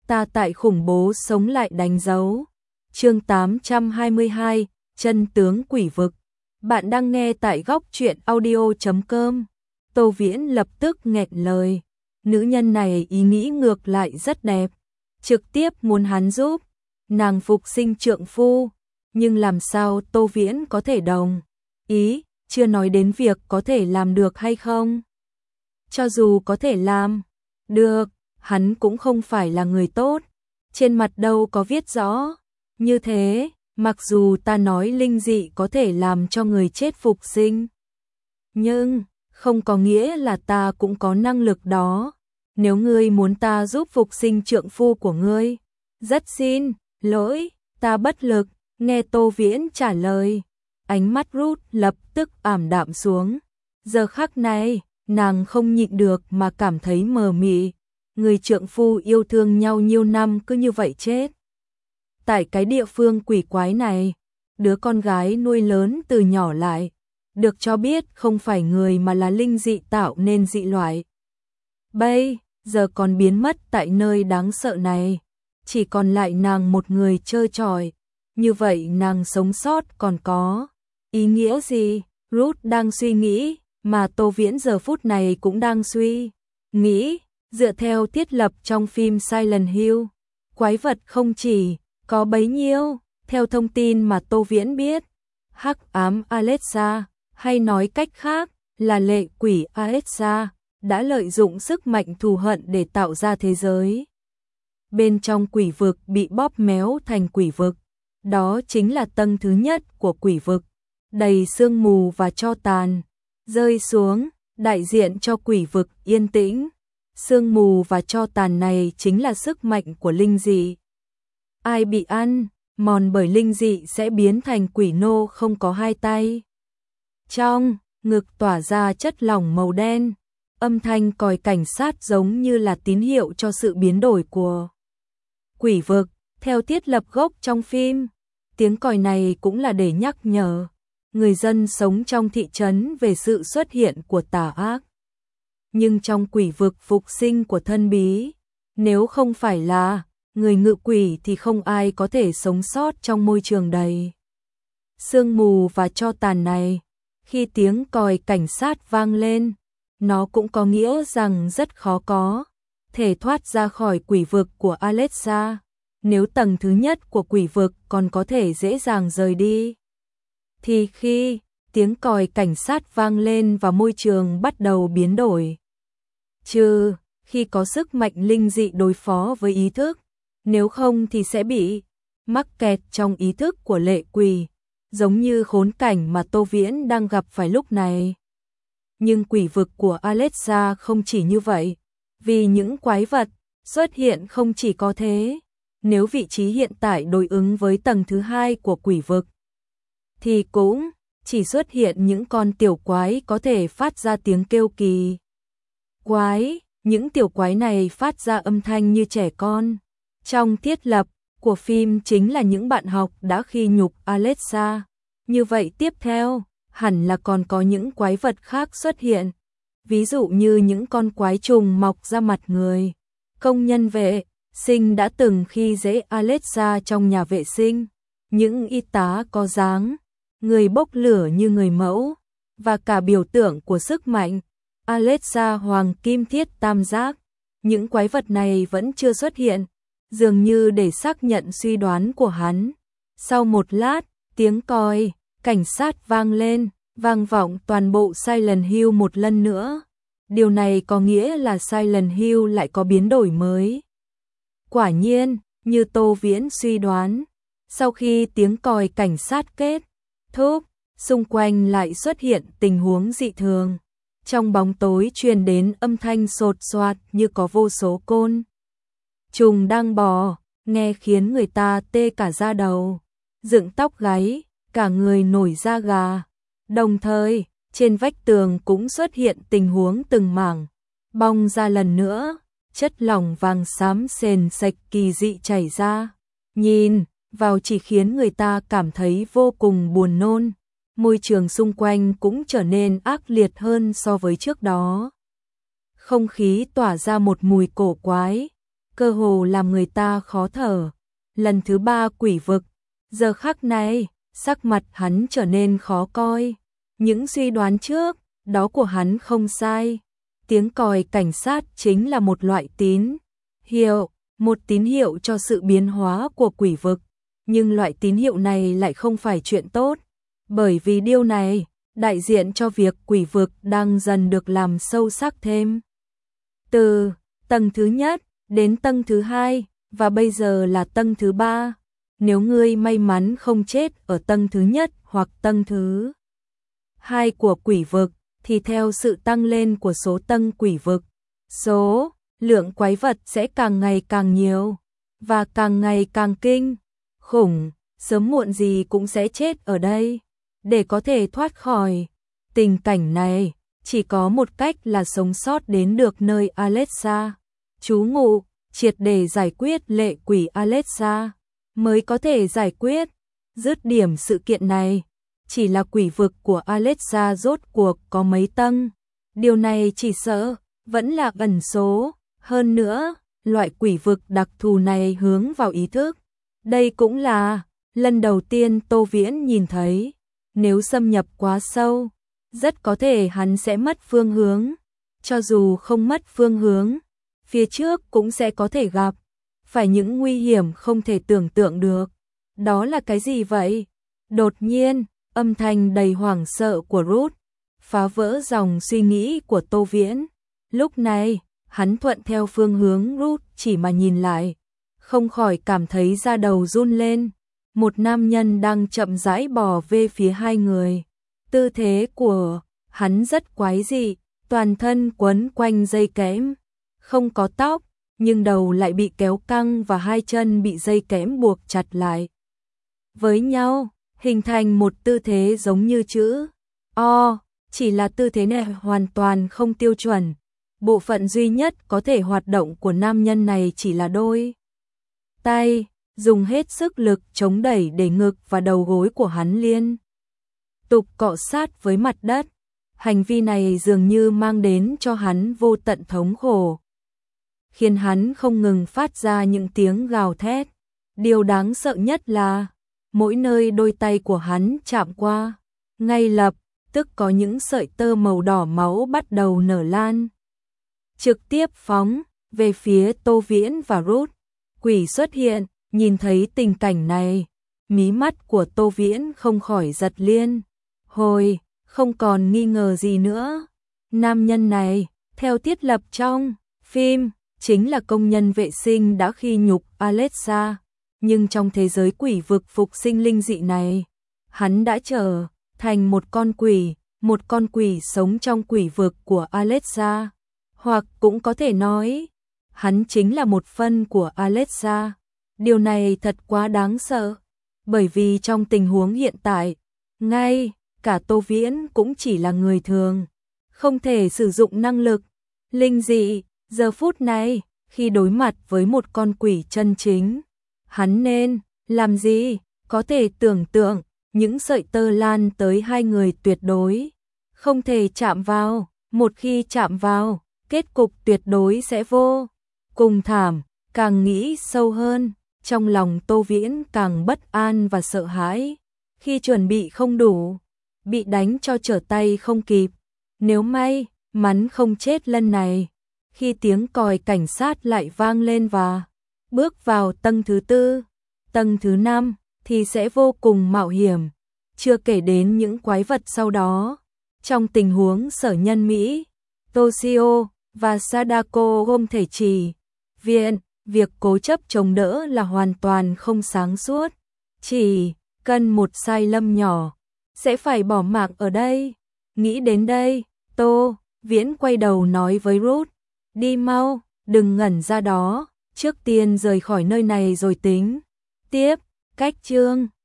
ta tại khủng bố sống lại đánh dấu. Chương 822, chân tướng quỷ vực. Bạn đang nghe tại góc truyện audio.com. Tô Viễn lập tức nghẹn lời. Nữ nhân này ý nghĩ ngược lại rất đẹp, trực tiếp muốn hắn giúp nàng phục sinh trượng phu, nhưng làm sao Tô Viễn có thể đồng ý, chưa nói đến việc có thể làm được hay không. Cho dù có thể làm được, hắn cũng không phải là người tốt, trên mặt đâu có viết rõ như thế. Mặc dù ta nói linh dị có thể làm cho người chết phục sinh, nhưng không có nghĩa là ta cũng có năng lực đó. Nếu ngươi muốn ta giúp phục sinh trượng phu của ngươi, rất xin lỗi, ta bất lực. Nghe Tô Viễn trả lời, ánh mắt Ruth lập tức ảm đạm xuống. Giờ khắc này, nàng không nhịn được mà cảm thấy mờ mị. Người trượng phu yêu thương nhau nhiều năm cứ như vậy chết tại cái địa phương quỷ quái này. Đứa con gái nuôi lớn từ nhỏ lại được cho biết không phải người mà là linh dị tạo nên dị loại. Bây giờ còn biến mất tại nơi đáng sợ này, chỉ còn lại nàng một người trơ trọi. Như vậy nàng sống sót còn có ý nghĩa gì? Ruth đang suy nghĩ, mà Tô Viễn giờ phút này cũng đang suy nghĩ. Dựa theo thiết lập trong phim Silent Hill, quái vật không chỉ có bấy nhiêu. Theo thông tin mà Tô Viễn biết, hắc ám Alexa, hay nói cách khác là lệ quỷ Alexa, đã lợi dụng sức mạnh thù hận để tạo ra thế giới bên trong quỷ vực bị bóp méo thành quỷ vực. Đó chính là tầng thứ nhất của quỷ vực, đầy sương mù và tro tàn rơi xuống, đại diện cho quỷ vực yên tĩnh. Sương mù và tro tàn này chính là sức mạnh của linh dị. Ai bị ăn mòn bởi linh dị sẽ biến thành quỷ nô không có hai tay. Trong ngực tỏa ra chất lỏng màu đen, âm thanh còi cảnh sát giống như là tín hiệu cho sự biến đổi của quỷ vực. Theo thiết lập gốc trong phim, tiếng còi này cũng là để nhắc nhở người dân sống trong thị trấn về sự xuất hiện của tà ác. Nhưng trong quỷ vực phục sinh của thân bí, nếu không phải là người ngự quỷ thì không ai có thể sống sót trong môi trường đầy sương mù và tro tàn này. Khi tiếng còi cảnh sát vang lên, nó cũng có nghĩa rằng rất khó có thể thoát ra khỏi quỷ vực của Alexa. Nếu tầng thứ nhất của quỷ vực còn có thể dễ dàng rời đi, thì khi tiếng còi cảnh sát vang lên và môi trường bắt đầu biến đổi, trừ khi có sức mạnh linh dị đối phó với ý thức, nếu không thì sẽ bị mắc kẹt trong ý thức của lệ quỷ, giống như khốn cảnh mà Tô Viễn đang gặp phải lúc này. Nhưng quỷ vực của Alexa không chỉ như vậy, vì những quái vật xuất hiện không chỉ có thế. Nếu vị trí hiện tại đối ứng với tầng thứ hai của quỷ vực, thì cũng chỉ xuất hiện những con tiểu quái có thể phát ra tiếng kêu kỳ quái. Những tiểu quái này phát ra âm thanh như trẻ con. Trong thiết lập của phim chính là những bạn học đã khi nhục Alexa. Như vậy tiếp theo, hẳn là còn có những quái vật khác xuất hiện. Ví dụ như những con quái trùng mọc ra mặt người. Công nhân vệ sinh đã từng khi dễ Alexa trong nhà vệ sinh. Những y tá có dáng người bốc lửa như người mẫu, và cả biểu tượng của sức mạnh Alexa hoàng kim thiết tam giác. Những quái vật này vẫn chưa xuất hiện, dường như để xác nhận suy đoán của hắn. Sau một lát, tiếng còi cảnh sát vang lên, vang vọng toàn bộ Silent Hill một lần nữa. Điều này có nghĩa là Silent Hill lại có biến đổi mới. Quả nhiên, như Tô Viễn suy đoán, sau khi tiếng còi cảnh sát kết thúc, xung quanh lại xuất hiện tình huống dị thường. Trong bóng tối truyền đến âm thanh sột soạt như có vô số côn trùng đang bò, nghe khiến người ta tê cả da đầu, dựng tóc gáy, cả người nổi da gà. Đồng thời, trên vách tường cũng xuất hiện tình huống từng mảng bong ra lần nữa, chất lỏng vàng xám sền sạch kỳ dị chảy ra. Nhìn vào chỉ khiến người ta cảm thấy vô cùng buồn nôn. Môi trường xung quanh cũng trở nên ác liệt hơn so với trước đó. Không khí tỏa ra một mùi cổ quái, cơ hồ làm người ta khó thở. Lần thứ 3 quỷ vực, giờ khắc này, sắc mặt hắn trở nên khó coi. Những suy đoán trước đó của hắn không sai. Tiếng còi cảnh sát chính là một loại tín hiệu, một tín hiệu cho sự biến hóa của quỷ vực. Nhưng loại tín hiệu này lại không phải chuyện tốt, bởi vì điều này đại diện cho việc quỷ vực đang dần được làm sâu sắc thêm. Từ tầng thứ nhất đến tầng thứ 2 và bây giờ là tầng thứ 3. Nếu ngươi may mắn không chết ở tầng thứ nhất hoặc tầng thứ 2 của quỷ vực, thì theo sự tăng lên của số tầng quỷ vực, số lượng quái vật sẽ càng ngày càng nhiều và càng ngày càng kinh khủng, sớm muộn gì cũng sẽ chết ở đây. Để có thể thoát khỏi tình cảnh này, chỉ có một cách là sống sót đến được nơi Alexa trú ngụ, triệt để giải quyết lệ quỷ Alexa, mới có thể giải quyết dứt điểm sự kiện này. Chỉ là quỷ vực của Alexa rốt cuộc có mấy tầng, điều này chỉ sợ vẫn là ẩn số. Hơn nữa, loại quỷ vực đặc thù này hướng vào ý thức. Đây cũng là lần đầu tiên Tô Viễn nhìn thấy. Nếu xâm nhập quá sâu, rất có thể hắn sẽ mất phương hướng. Cho dù không mất phương hướng, phía trước cũng sẽ có thể gặp phải những nguy hiểm không thể tưởng tượng được. Đó là cái gì vậy? Đột nhiên, âm thanh đầy hoảng sợ của Ruth phá vỡ dòng suy nghĩ của Tô Viễn. Lúc này, hắn thuận theo phương hướng Ruth chỉ mà nhìn lại, không khỏi cảm thấy da đầu run lên. Một nam nhân đang chậm rãi bò về phía hai người. Tư thế của hắn rất quái dị, toàn thân quấn quanh dây kẽm, không có tóc, nhưng đầu lại bị kéo căng và hai chân bị dây kẽm buộc chặt lại với nhau, hình thành một tư thế giống như chữ O, chỉ là tư thế này hoàn toàn không tiêu chuẩn. Bộ phận duy nhất có thể hoạt động của nam nhân này chỉ là đôi tay, dùng hết sức lực chống đẩy để ngực và đầu gối của hắn liên tục cọ sát với mặt đất. Hành vi này dường như mang đến cho hắn vô tận thống khổ, khiến hắn không ngừng phát ra những tiếng gào thét. Điều đáng sợ nhất là mỗi nơi đôi tay của hắn chạm qua, ngay lập tức có những sợi tơ màu đỏ máu bắt đầu nở lan, trực tiếp phóng về phía Tô Viễn và Ruth. Quỷ xuất hiện, nhìn thấy tình cảnh này, mí mắt của Tô Viễn không khỏi giật liên hồi, không còn nghi ngờ gì nữa. Nam nhân này, theo thiết lập trong phim, chính là công nhân vệ sinh đã khi nhục Alexa, nhưng trong thế giới quỷ vực phục sinh linh dị này, hắn đã trở thành một con quỷ sống trong quỷ vực của Alexa, hoặc cũng có thể nói, hắn chính là một phần của Alexa. Điều này thật quá đáng sợ, bởi vì trong tình huống hiện tại, ngay cả Tô Viễn cũng chỉ là người thường, không thể sử dụng năng lực linh dị. Giờ phút này, khi đối mặt với một con quỷ chân chính, hắn nên làm gì? Có thể tưởng tượng, những sợi tơ lan tới hai người tuyệt đối không thể chạm vào. Một khi chạm vào, kết cục tuyệt đối sẽ vô cùng thảm. Càng nghĩ sâu hơn, trong lòng Tô Viễn càng bất an và sợ hãi. Khi chuẩn bị không đủ, bị đánh cho trở tay không kịp. Nếu may mắn không chết lần này, khi tiếng còi cảnh sát lại vang lên và bước vào tầng thứ 4, tầng thứ 5 thì sẽ vô cùng mạo hiểm, chưa kể đến những quái vật sau đó. Trong tình huống Sở Nhân Mỹ, Toshio và Sadako không thể chỉ viện, việc cố chấp chống đỡ là hoàn toàn không sáng suốt. Chỉ cần một sai lầm nhỏ, sẽ phải bỏ mạng ở đây. Nghĩ đến đây, Tô Viễn quay đầu nói với Ruth, đi mau, đừng ngẩn ra đó, trước tiên rời khỏi nơi này rồi tính tiếp. Cách chương